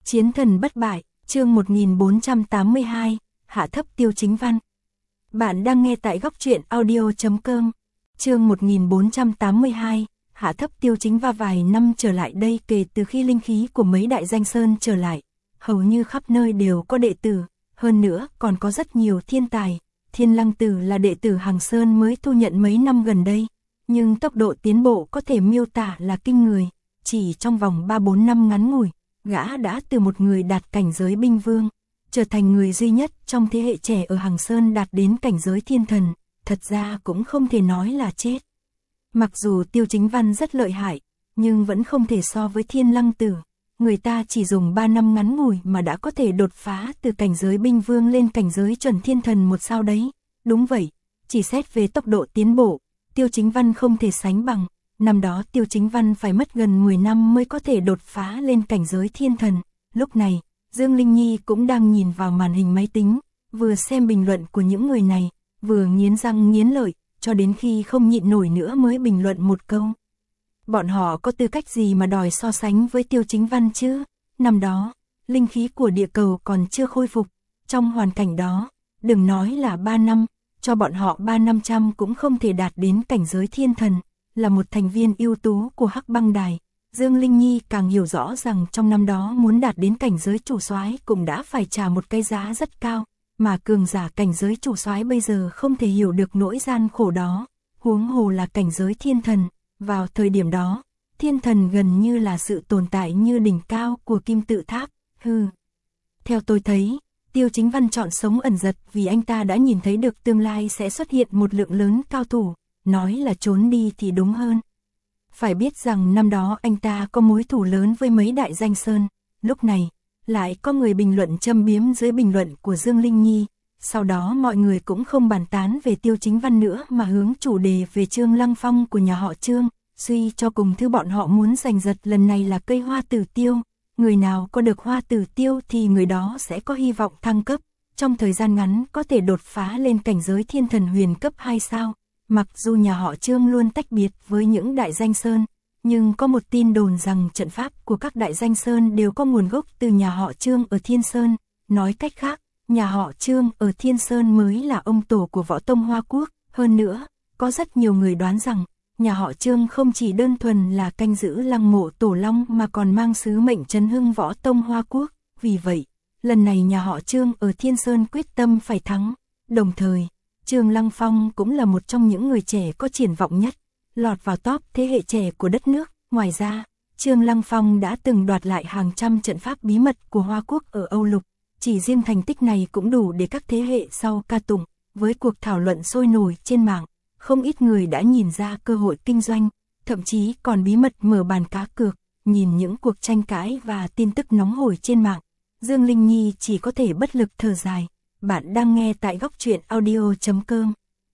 Chiến thần bất bại, chương 1482, hạ thấp Tiêu Chính Văn. Bạn đang nghe tại góc truyện audio.com. Chương 1482, hạ thấp Tiêu Chính Văn. Vài năm trở lại đây, kể từ khi linh khí của mấy đại danh sơn trở lại, hầu như khắp nơi đều có đệ tử, hơn nữa còn có rất nhiều thiên tài. Thiên Lăng Tử là đệ tử Hàng Sơn mới thu nhận mấy năm gần đây, nhưng tốc độ tiến bộ có thể miêu tả là kinh người, chỉ trong vòng 3-4 năm ngắn ngủi, gã đã từ một người đạt cảnh giới binh vương, trở thành người duy nhất trong thế hệ trẻ ở Hàng Sơn đạt đến cảnh giới thiên thần, thật ra cũng không thể nói là chết. Mặc dù Tiêu Chính Văn rất lợi hại, nhưng vẫn không thể so với Thiên Lăng Tử, người ta chỉ dùng 3 năm ngắn ngủi mà đã có thể đột phá từ cảnh giới binh vương lên cảnh giới chuẩn thiên thần một sao đấy. Đúng vậy, chỉ xét về tốc độ tiến bộ, Tiêu Chính Văn không thể sánh bằng. Năm đó Tiêu Chính Văn phải mất gần 10 năm mới có thể đột phá lên cảnh giới thiên thần. Lúc này, Dương Linh Nhi cũng đang nhìn vào màn hình máy tính, vừa xem bình luận của những người này, vừa nghiến răng nghiến lợi, cho đến khi không nhịn nổi nữa mới bình luận một câu. Bọn họ có tư cách gì mà đòi so sánh với Tiêu Chính Văn chứ? Năm đó, linh khí của địa cầu còn chưa khôi phục. Trong hoàn cảnh đó, đừng nói là 3 năm, cho bọn họ 3-500 cũng không thể đạt đến cảnh giới thiên thần. Là một thành viên ưu tú của Hắc Băng Đài, Dương Linh Nhi càng hiểu rõ rằng trong năm đó muốn đạt đến cảnh giới chủ soái cũng đã phải trả một cái giá rất cao, mà cường giả cảnh giới chủ soái bây giờ không thể hiểu được nỗi gian khổ đó, huống hồ là cảnh giới thiên thần. Vào thời điểm đó, thiên thần gần như là sự tồn tại như đỉnh cao của kim tự tháp. Theo tôi thấy, Tiêu Chính Văn chọn sống ẩn giật vì anh ta đã nhìn thấy được tương lai sẽ xuất hiện một lượng lớn cao thủ. Nói là trốn đi thì đúng hơn. Phải biết rằng năm đó anh ta có mối thù lớn với mấy đại danh sơn. Lúc này, lại có người bình luận châm biếm dưới bình luận của Dương Linh Nhi. Sau đó mọi người cũng không bàn tán về Tiêu Chính Văn nữa mà hướng chủ đề về Trương Lăng Phong của nhà họ Trương. Suy cho cùng thứ bọn họ muốn giành giật lần này là cây hoa tử tiêu. Người nào có được hoa tử tiêu thì người đó sẽ có hy vọng thăng cấp. Trong thời gian ngắn có thể đột phá lên cảnh giới thiên thần huyền cấp 2 sao. Mặc dù nhà họ Trương luôn tách biệt với những đại danh sơn, nhưng có một tin đồn rằng trận pháp của các đại danh sơn đều có nguồn gốc từ nhà họ Trương ở Thiên Sơn. Nói cách khác, nhà họ Trương ở Thiên Sơn mới là ông tổ của võ tông Hoa Quốc. Hơn nữa, có rất nhiều người đoán rằng, nhà họ Trương không chỉ đơn thuần là canh giữ lăng mộ Tổ Long mà còn mang sứ mệnh trấn hưng võ tông Hoa Quốc. Vì vậy, lần này nhà họ Trương ở Thiên Sơn quyết tâm phải thắng. Đồng thời, Trương Lăng Phong cũng là một trong những người trẻ có triển vọng nhất, lọt vào top thế hệ trẻ của đất nước. Ngoài ra, Trương Lăng Phong đã từng đoạt lại hàng trăm trận pháp bí mật của Hoa Quốc ở Âu Lục. Chỉ riêng thành tích này cũng đủ để các thế hệ sau ca tụng. Với cuộc thảo luận sôi nổi trên mạng, không ít người đã nhìn ra cơ hội kinh doanh, thậm chí còn bí mật mở bàn cá cược. Nhìn những cuộc tranh cãi và tin tức nóng hổi trên mạng, Dương Linh Nhi chỉ có thể bất lực thở dài. Bạn đang nghe tại góc truyện audio.com.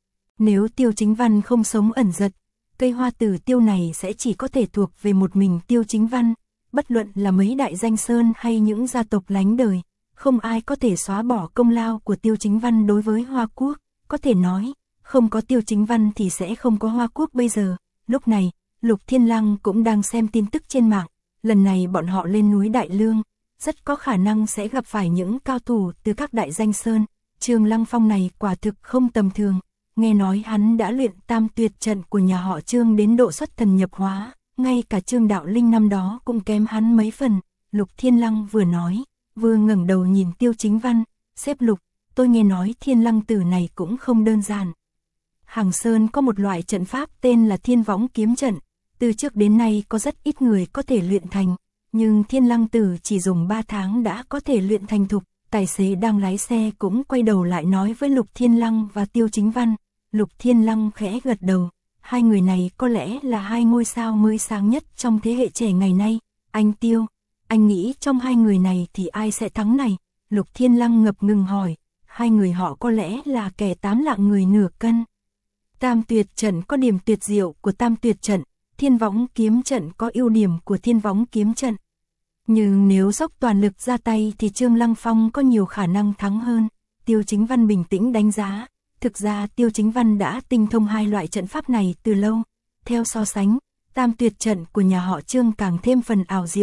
Nếu Tiêu Chính Văn không sống ẩn giật, cây hoa tử tiêu này sẽ chỉ có thể thuộc về một mình Tiêu Chính Văn. Bất luận là mấy đại danh sơn hay những gia tộc lánh đời, không ai có thể xóa bỏ công lao của Tiêu Chính Văn đối với Hoa Quốc. Có thể nói, không có Tiêu Chính Văn thì sẽ không có Hoa Quốc bây giờ. Lúc này, Lục Thiên Lăng cũng đang xem tin tức trên mạng. Lần này bọn họ lên núi Đại Lương, rất có khả năng sẽ gặp phải những cao thủ từ các đại danh sơn. Trương Lăng Phong này quả thực không tầm thường. Nghe nói hắn đã luyện tam tuyệt trận của nhà họ Trương đến độ xuất thần nhập hóa. Ngay cả Trương Đạo Linh năm đó cũng kém hắn mấy phần. Lục Thiên Lăng vừa nói, vừa ngẩng đầu nhìn Tiêu Chính Văn. Sếp Lục, tôi nghe nói Thiên Lăng Tử này cũng không đơn giản. Hàng Sơn có một loại trận pháp tên là Thiên Võng Kiếm Trận. Từ trước đến nay có rất ít người có thể luyện thành. Nhưng Thiên Lăng Tử chỉ dùng 3 tháng đã có thể luyện thành thục. Tài xế đang lái xe cũng quay đầu lại nói với Lục Thiên Lăng và Tiêu Chính Văn. Lục Thiên Lăng khẽ gật đầu. Hai người này có lẽ là hai ngôi sao mới sáng nhất trong thế hệ trẻ ngày nay. Anh Tiêu, anh nghĩ trong hai người này thì ai sẽ thắng này? Lục Thiên Lăng ngập ngừng hỏi. Hai người họ có lẽ là kẻ 8 lạng người nửa cân. Tam tuyệt trận có điểm tuyệt diệu của tam tuyệt trận. Thiên Võng Kiếm Trận có ưu điểm của Thiên Võng Kiếm Trận. Nhưng nếu dốc toàn lực ra tay thì Trương Lăng Phong có nhiều khả năng thắng hơn. Tiêu Chính Văn bình tĩnh đánh giá. Thực ra Tiêu Chính Văn đã tinh thông hai loại trận pháp này từ lâu. Theo so sánh, tam tuyệt trận của nhà họ Trương càng thêm phần ảo diệu.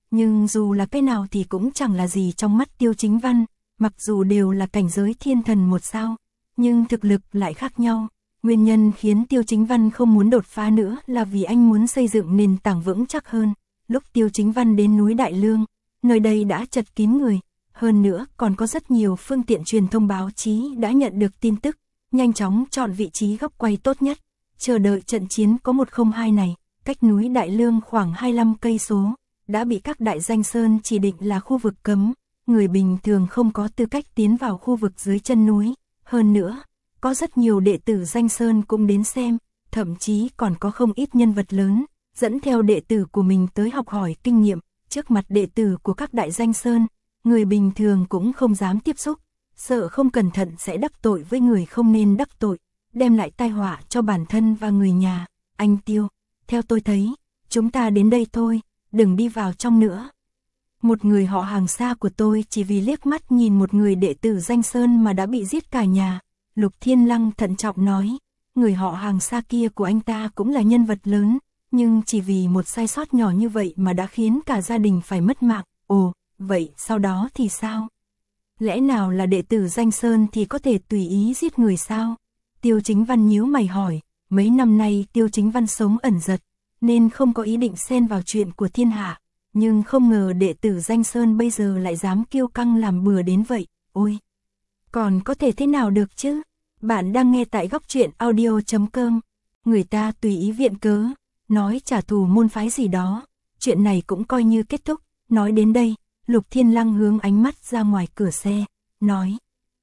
Nhưng dù là cái nào thì cũng chẳng là gì trong mắt Tiêu Chính Văn, mặc dù đều là cảnh giới thiên thần một sao, nhưng thực lực lại khác nhau. Nguyên nhân khiến Tiêu Chính Văn không muốn đột phá nữa là vì anh muốn xây dựng nền tảng vững chắc hơn. Lúc Tiêu Chính Văn đến núi Đại Lương, nơi đây đã chật kín người, hơn nữa còn có rất nhiều phương tiện truyền thông báo chí đã nhận được tin tức, nhanh chóng chọn vị trí góc quay tốt nhất, chờ đợi trận chiến có 102 này, cách núi Đại Lương khoảng 25 cây số, đã bị các đại danh sơn chỉ định là khu vực cấm, người bình thường không có tư cách tiến vào khu vực dưới chân núi, hơn nữa, có rất nhiều đệ tử danh sơn cũng đến xem, thậm chí còn có không ít nhân vật lớn, dẫn theo đệ tử của mình tới học hỏi kinh nghiệm, trước mặt đệ tử của các đại danh sơn, người bình thường cũng không dám tiếp xúc, sợ không cẩn thận sẽ đắc tội với người không nên đắc tội, đem lại tai họa cho bản thân và người nhà. Anh Tiêu, theo tôi thấy, chúng ta đến đây thôi, đừng đi vào trong nữa. Một người họ hàng xa của tôi chỉ vì liếc mắt nhìn một người đệ tử danh sơn mà đã bị giết cả nhà. Lục Thiên Lăng thận trọng nói, người họ hàng xa kia của anh ta cũng là nhân vật lớn, nhưng chỉ vì một sai sót nhỏ như vậy mà đã khiến cả gia đình phải mất mạng. Ồ, vậy sau đó thì sao? Lẽ nào là đệ tử danh sơn thì có thể tùy ý giết người sao? Tiêu Chính Văn nhíu mày hỏi, mấy năm nay Tiêu Chính Văn sống ẩn giật, nên không có ý định xen vào chuyện của thiên hạ, nhưng không ngờ đệ tử danh sơn bây giờ lại dám kiêu căng làm bừa đến vậy. Ôi, còn có thể thế nào được chứ? Bạn đang nghe tại góc truyện audio.com. Người ta tùy ý viện cớ, nói trả thù môn phái gì đó, chuyện này cũng coi như kết thúc. Nói đến đây, Lục Thiên Lăng hướng ánh mắt ra ngoài cửa xe, nói.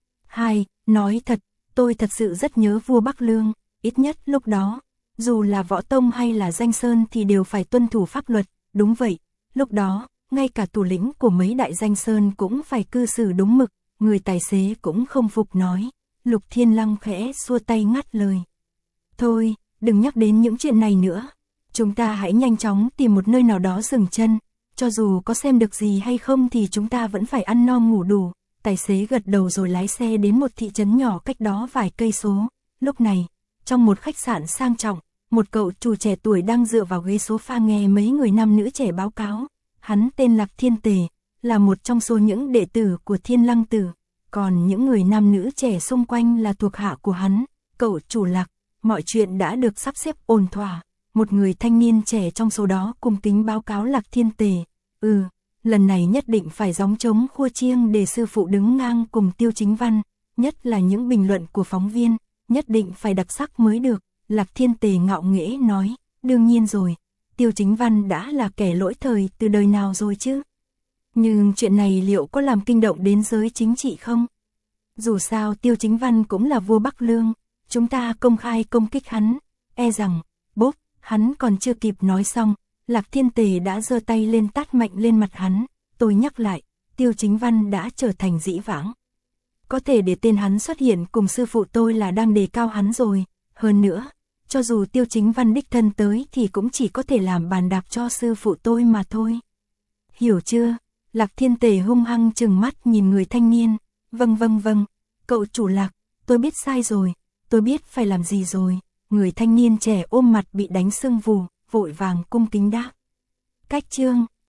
Nói thật, tôi thật sự rất nhớ vua Bắc Lương, ít nhất lúc đó, dù là võ tông hay là danh sơn thì đều phải tuân thủ pháp luật, đúng vậy, lúc đó, ngay cả thủ lĩnh của mấy đại danh sơn cũng phải cư xử đúng mực, người tài xế cũng không phục nói. Lục Thiên Lăng khẽ xua tay ngắt lời. Thôi, đừng nhắc đến những chuyện này nữa, chúng ta hãy nhanh chóng tìm một nơi nào đó dừng chân, cho dù có xem được gì hay không thì chúng ta vẫn phải ăn no ngủ đủ. Tài xế gật đầu rồi lái xe đến một thị trấn nhỏ cách đó vài cây số. Lúc này, trong một khách sạn sang trọng, một cậu chủ trẻ tuổi đang dựa vào ghế sofa nghe mấy người nam nữ trẻ báo cáo. Hắn tên Lạc Thiên Tề, là một trong số những đệ tử của Thiên Lăng Tử, còn những người nam nữ trẻ xung quanh là thuộc hạ của hắn. Cậu chủ Lạc, mọi chuyện đã được sắp xếp ổn thỏa. Một người thanh niên trẻ trong số đó cung kính báo cáo Lạc Thiên Tề. Lần này nhất định phải gióng trống khua chiêng để sư phụ đứng ngang cùng Tiêu Chính Văn, nhất là những bình luận của phóng viên, nhất định phải đặc sắc mới được. Lạc Thiên Tề ngạo nghễ nói, đương nhiên rồi, Tiêu Chính Văn đã là kẻ lỗi thời từ đời nào rồi chứ. Nhưng chuyện này liệu có làm kinh động đến giới chính trị không? Dù sao Tiêu Chính Văn cũng là vua Bắc Lương, chúng ta công khai công kích hắn, e rằng, bốp, hắn còn chưa kịp nói xong, Lạc Thiên Tề đã giơ tay lên tát mạnh lên mặt hắn. Tôi nhắc lại, Tiêu Chính Văn đã trở thành dĩ vãng. Có thể để tên hắn xuất hiện cùng sư phụ tôi là đang đề cao hắn rồi. Hơn nữa, cho dù Tiêu Chính Văn đích thân tới thì cũng chỉ có thể làm bàn đạp cho sư phụ tôi mà thôi. Hiểu chưa? Lạc Thiên Tề hung hăng trừng mắt nhìn người thanh niên. Vâng, cậu chủ Lạc, tôi biết sai rồi, tôi biết phải làm gì rồi. Người thanh niên trẻ ôm mặt bị đánh sưng vù, vội vàng cung kính đáp. Cách chương